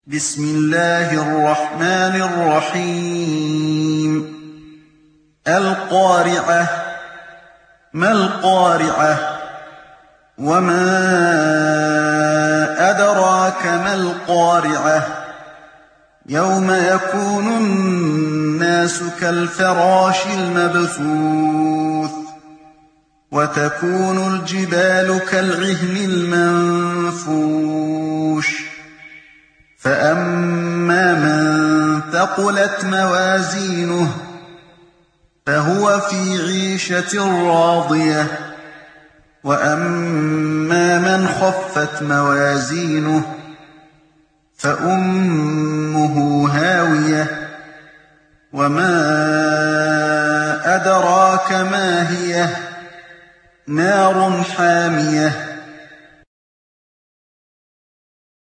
بسم الله الرحمن الرحيم القارعة ما القارعة وما أدراك ما القارعة يوم يكون الناس كالفراش المبثوث وتكون الجبال كالعهن المنفوش فأما من ثقلت موازينه فهو في عيشة راضية وأما من خفت موازينه فأمه هاوية وما أدراك ما هي نار حامية